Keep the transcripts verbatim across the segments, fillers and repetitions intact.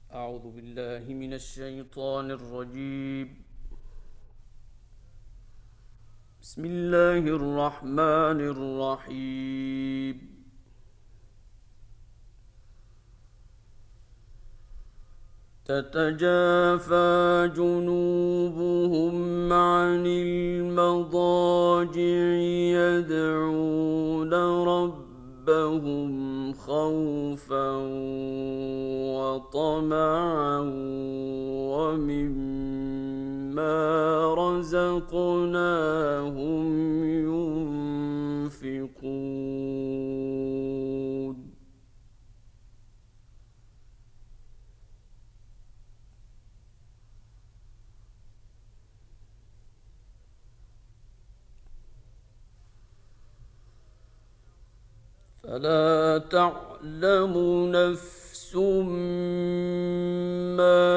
أعوذ بالله من الشيطان الرجيم. بسم الله الرحمن الرحيم. تتجافى جنوبهم عن المضاجع يدعون ربهم خوفا وطمعا ومما رزقناهم ينفقون. فلا تعلم نفس ما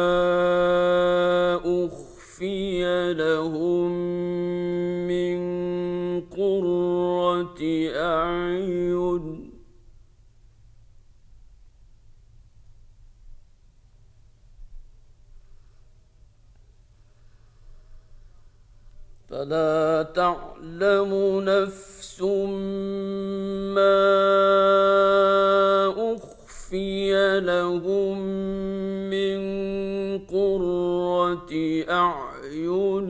أخفي لهم من قرة أعين فلا تعلم نفس ما أخفي لهم من قرة أعين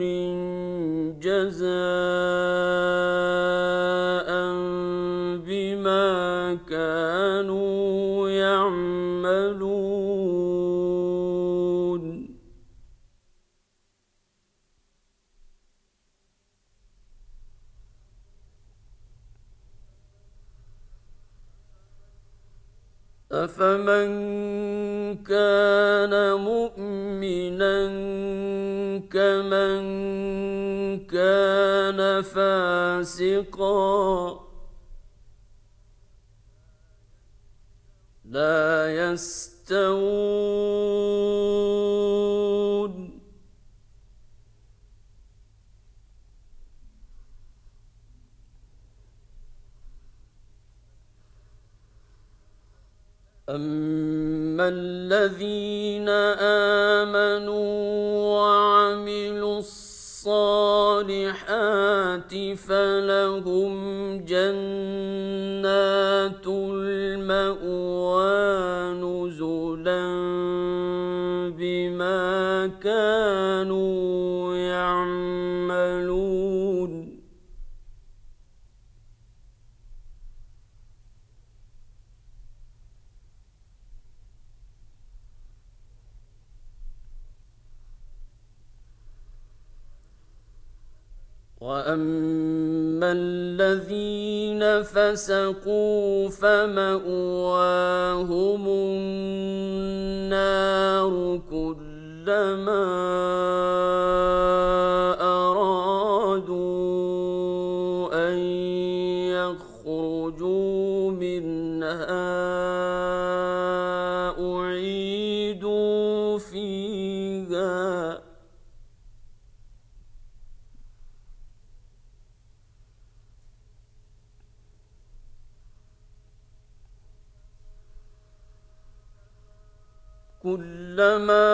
جزاء بما كانوا يعملون. أفمن كان مؤمنا كمن كان فاسقا لا يستوون. أما الذين آمنوا وعملوا الصالحات فلهم جنات المأوى نزلا بما كانوا يعملون. وأما الذين فسقوا فمأواهم النار كلما أرادوا أن يخرجوا منها أعيدوا فيها كلما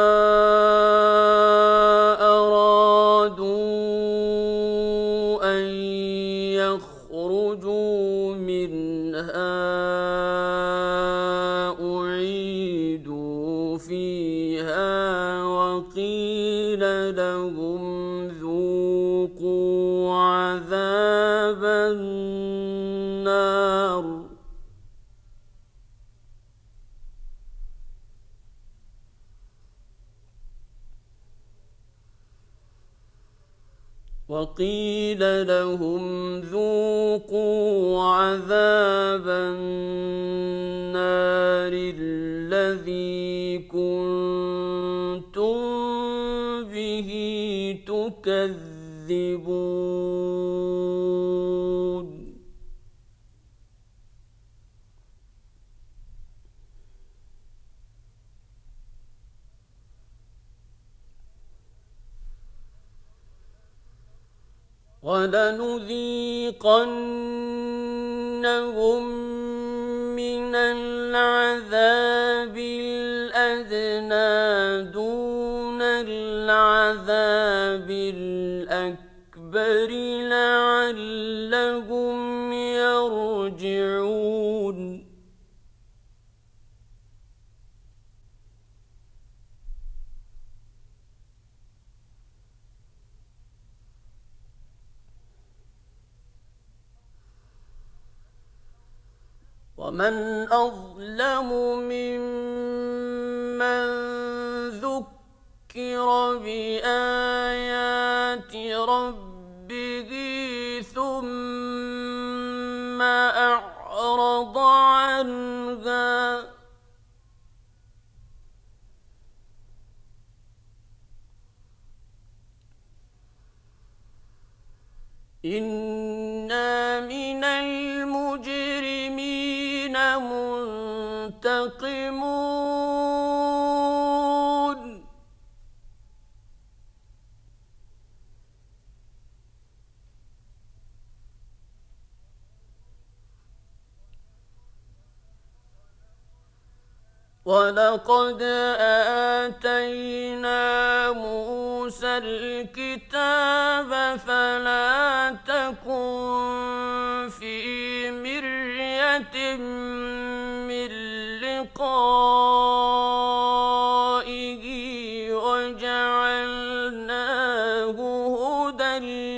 أرادوا أن يخرجوا منها أعيدوا فيها وقيل لهم ذوقوا عذاب النار وقيل لهم ذوقوا عذاب النار الذي كنتم به تكذبون. ولنذيقنهم من العذاب الأدنى ومن أظلم ممن ذكر بآيات ربه ثم أعرض عنها إنا من المجرمين منتقمون ولقد آتينا موسى الكتاب فلا تكن في مرية من لقائه وجعلناه هدى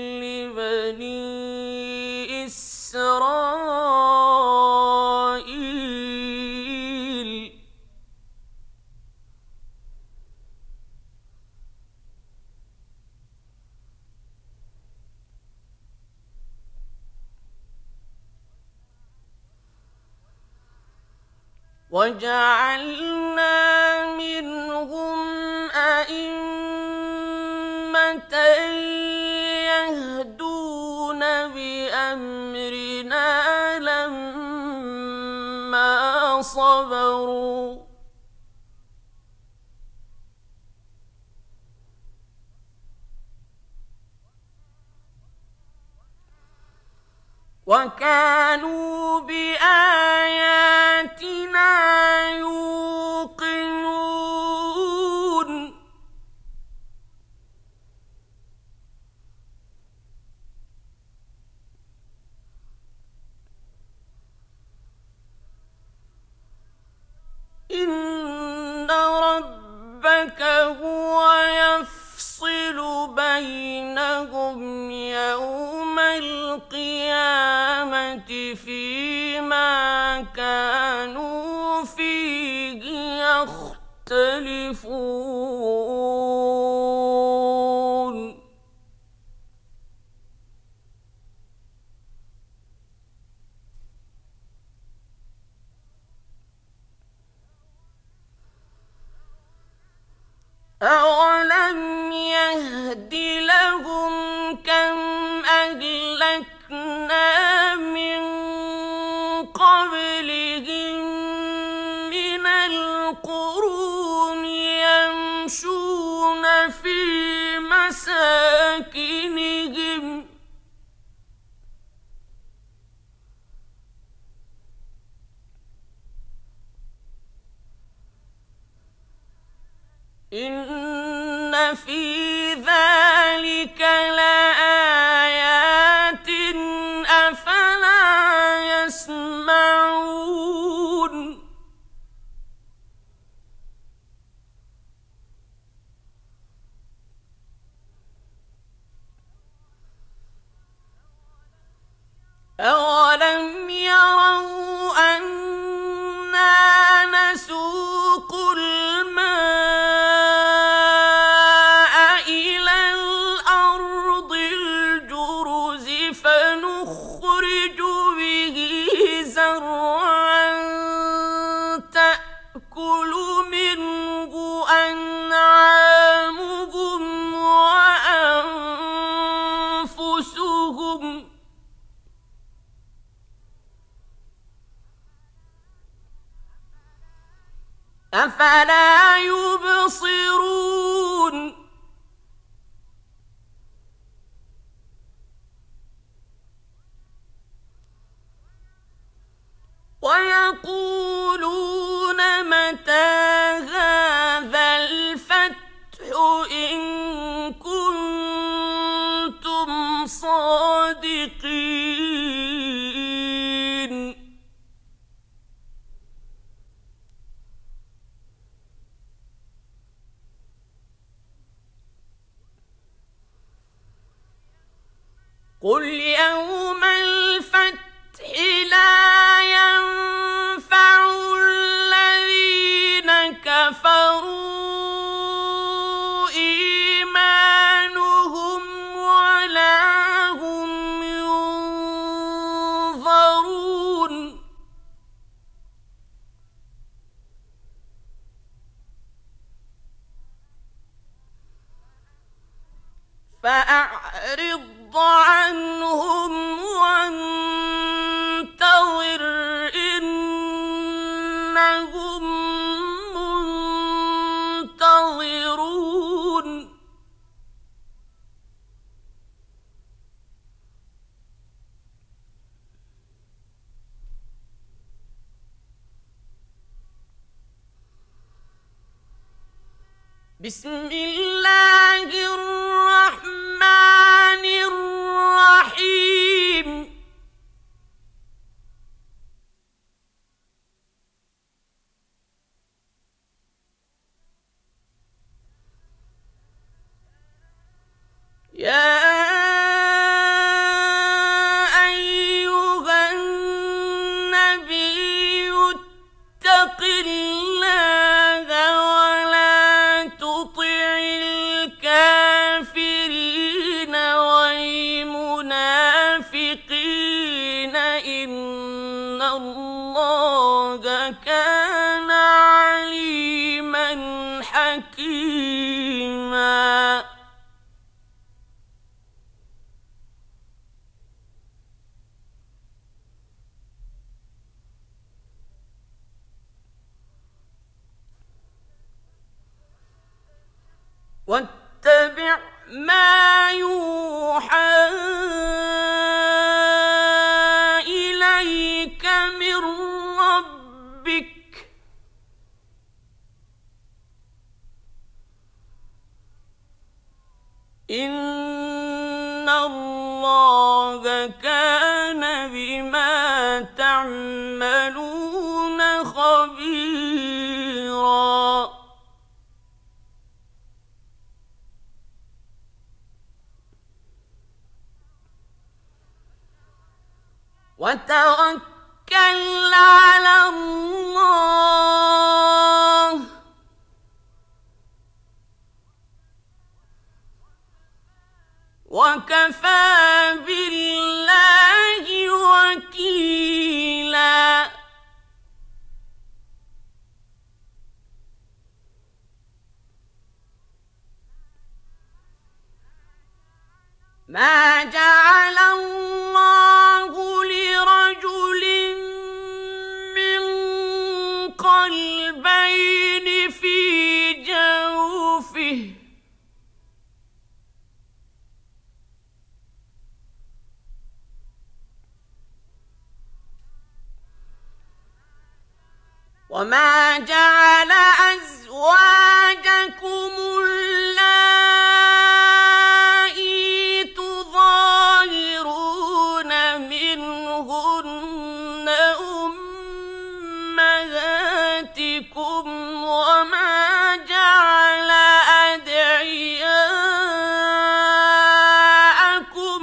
لبني إسرائيل وجعلنا منهم أئمة يهدون بأمرنا لما صبروا وكانوا بآياتنا يوقنون إن ربك هو يفصل بينهم يوم القيامة فيما كانوا فيه يختلفون أولم يهد لهم كم أهلكنا من قبلهم من القرون يمشون في مساكنهم إن في ذلك لآيات أفلا يسمعون أولم يروا أنا نسوق الماء إلى الأرض الجرز فنخرج به زرعا تأكل منه أنعامهم وأنفسهم أفلا يبصرون ويقولون متى هذا الفتح إن كنتم صادقين قل يوم الفتح لا ينفع فأعرض عنهم وانتظر إنهم منتظرون بسم الله الرحمن الرحيم يا أيها النبي اتق الله ولا تطع الكافرين والمنافقين إن الله كان عليما حكيما واتبع ما يوحى إليك من ربك إن الله كان بما تعملون خبيرا وتوكل على الله وكفى بالله وكيلا ما جعل الله لرجل من قلبين في جوفه وما جعل أزواجكم اللائي تظاهرون منهن أمهاتكم وما جعل أدعياءكم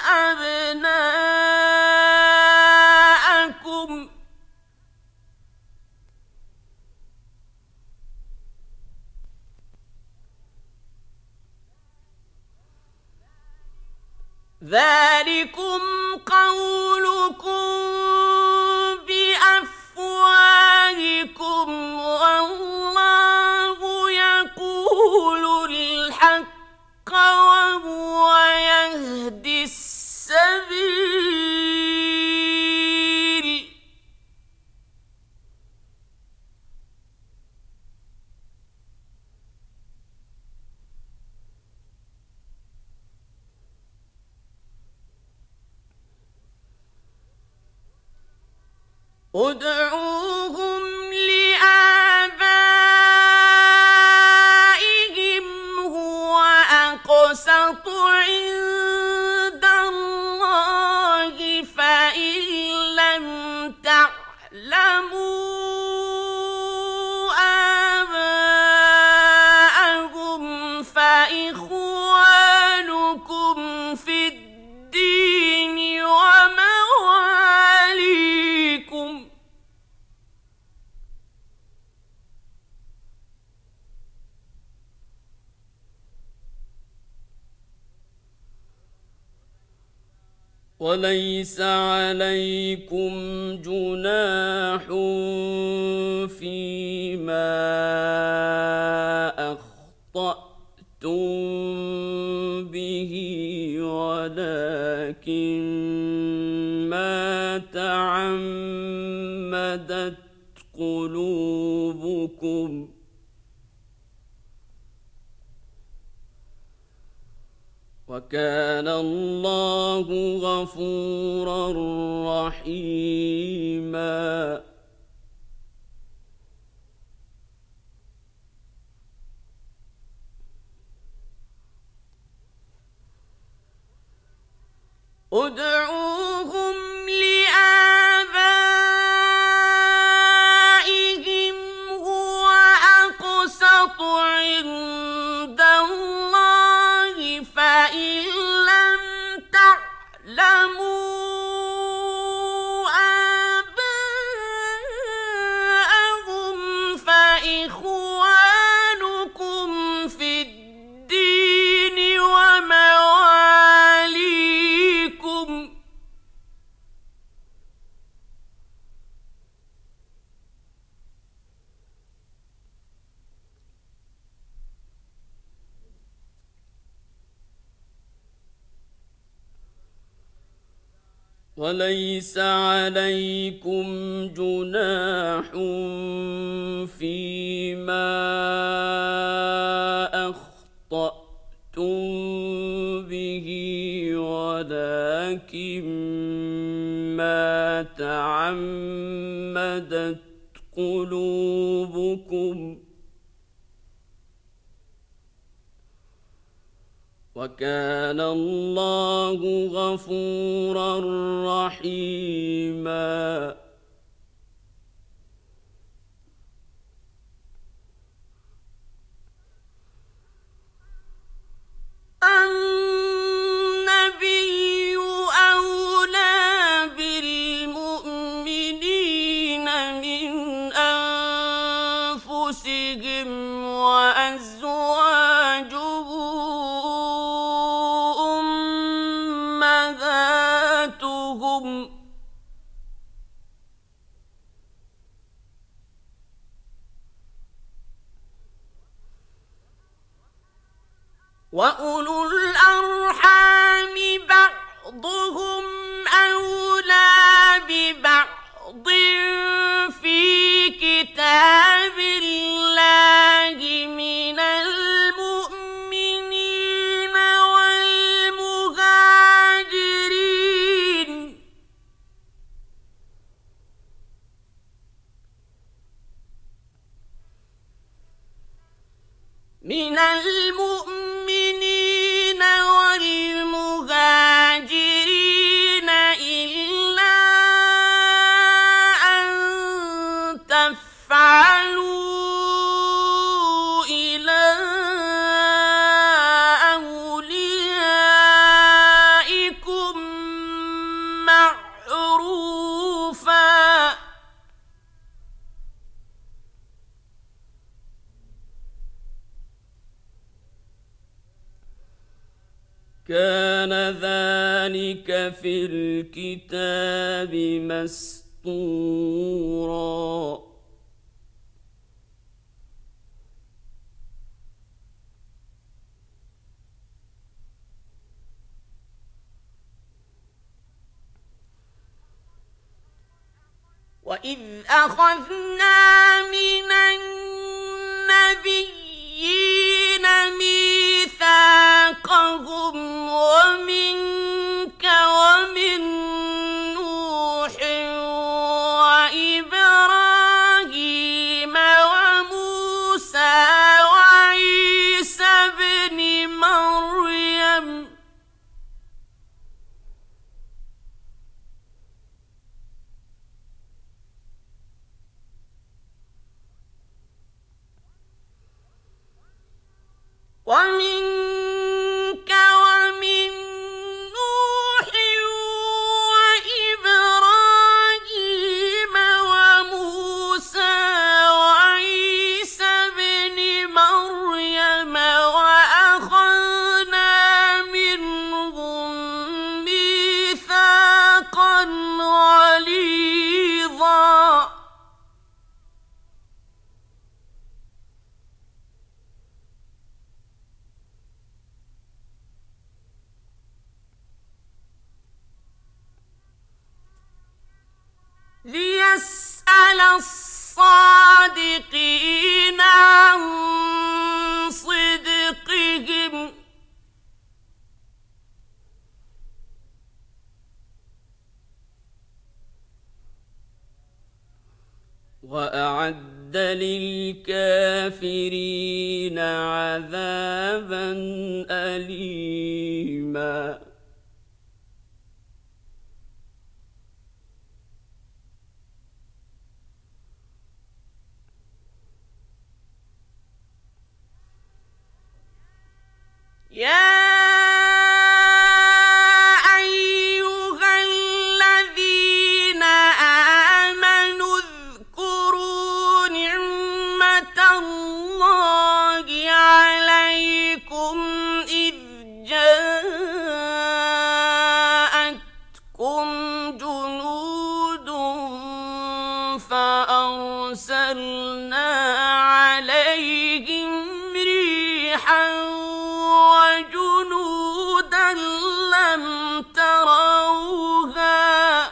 أبناءكم ذلكم قولكم بأفواهكم والله يقول الحق وهو يهدي السبيل ادعوهم لآبائهم هو أقسط عند الله فإن لم تعلموا آباءهم فإخوانكم في الدين ومواليكم وليس عليكم جناح فيما أخطأتم به قلوبكم وكان الله غفورا رحيما. ادعوهم لآبائهم هو أقسط عند الله فإن لم تعلموا آباءهم فإخوانكم في الدين ومواليكم وليس عليكم جناح فيما أخطأتم به ولكن ما تعمدت قلوبكم وكان الله غفورا رحيما. النبي أولى بالمؤمنين من أنفسهم وأزواجه أمهاتهم وأولو الأرحام بعضهم أولى ببعض في كتاب الله من المؤمنين والمهاجرين من المؤمنين والمهاجرين إلا أن تفعلوا إلى أوليائكم معروفا كان ذلك في الكتاب مسطورا. وإذ أخذنا من النبيين ميثاقهم ومنك ومن نوح وإبراهيم وموسى وعيسى ابن مريم صادقين عن صدقهم وأعد للكافرين عذابا أليما. يا فأرسلنا عليهم ريحا وجنودا لم تروها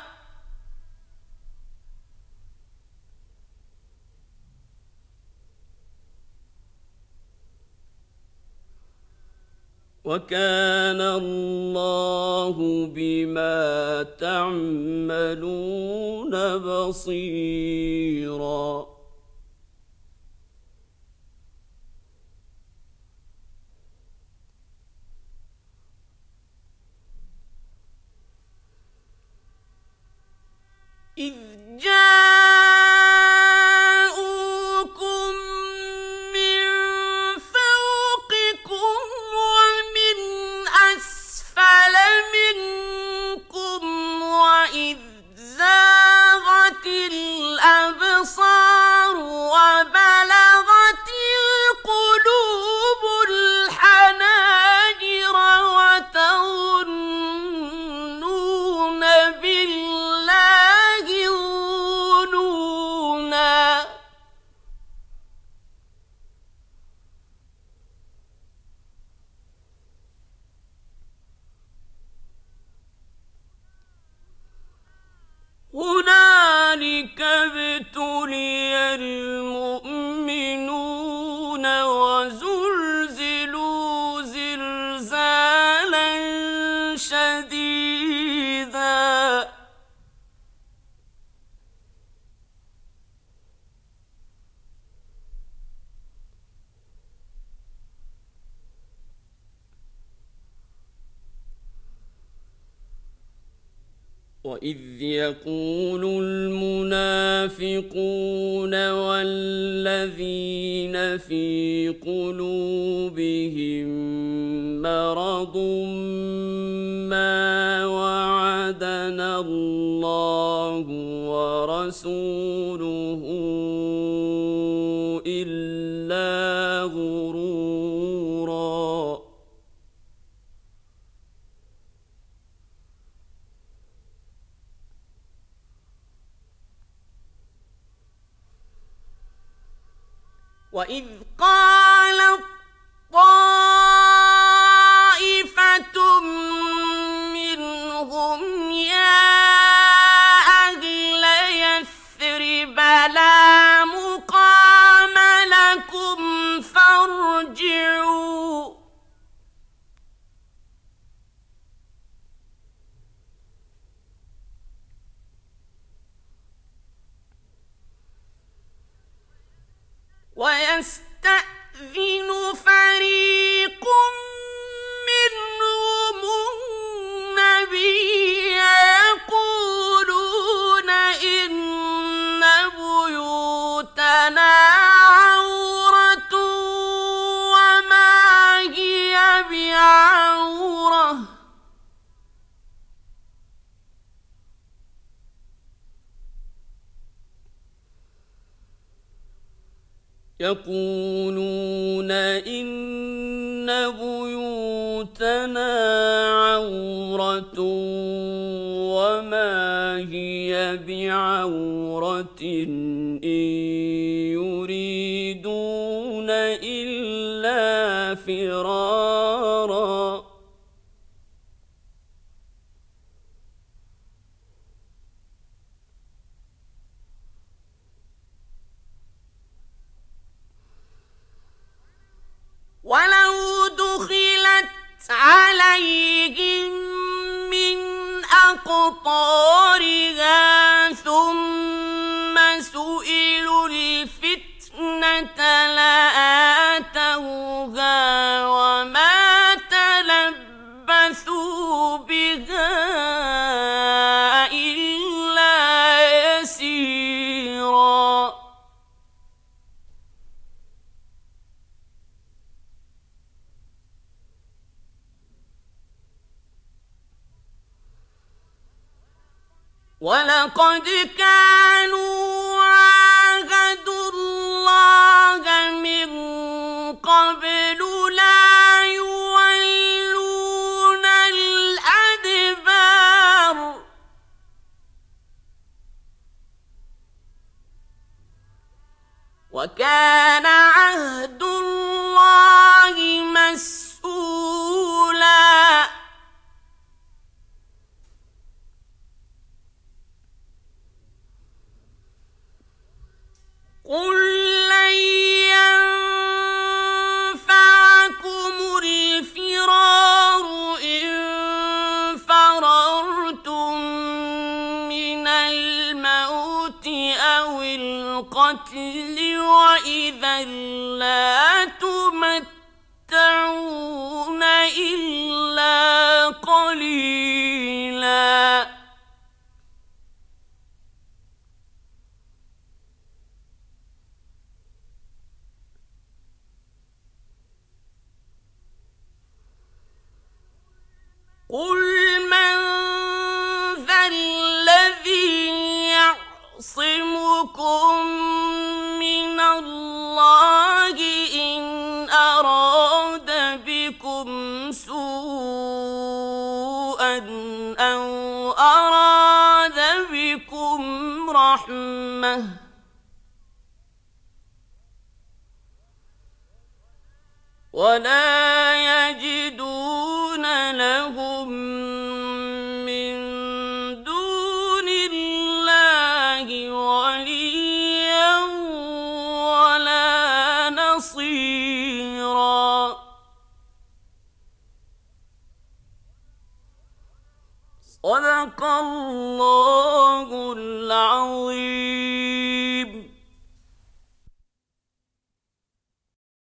وكان الله بما تعملون بصيرا. إذ جاءوكم من فوقكم ومن أسفل منكم وإذ زاغت الأبصار وبلغت القلوب الحناجر وتظنون بالله الظنونا. هنالك ابتلي المؤمنون وزلزلوا زلزالا شديدا. وإذ يقول المنافقون والذين في قلوبهم مرض ما وعدنا الله ورسوله إلا غرورا. وإذ قالت طائفة منهم يا أهل يثرب لا مقام لكم فارجعوا ويستأذن فريق منهم النبي يقولون إن بيوتنا عورة وما هي بعورة يقولون إن بيوتنا عورة وما هي بعورة إن يريدون إلا فرارا. ولقد كانوا عاهدوا الله من قبل لا يولون الأدبار وكان عهد الله مسؤولا قل لن ينفعكم الفرار إن فررتم من الموت أو القتل وإذا لا تمتعون إلا قليلا قل من ذا الذي يعصمكم من الله إن أراد بكم سوءا أو أراد بكم رحمة ولا يجدون لهم من دون الله وليا ولا نصيرا صدق الله العظيم.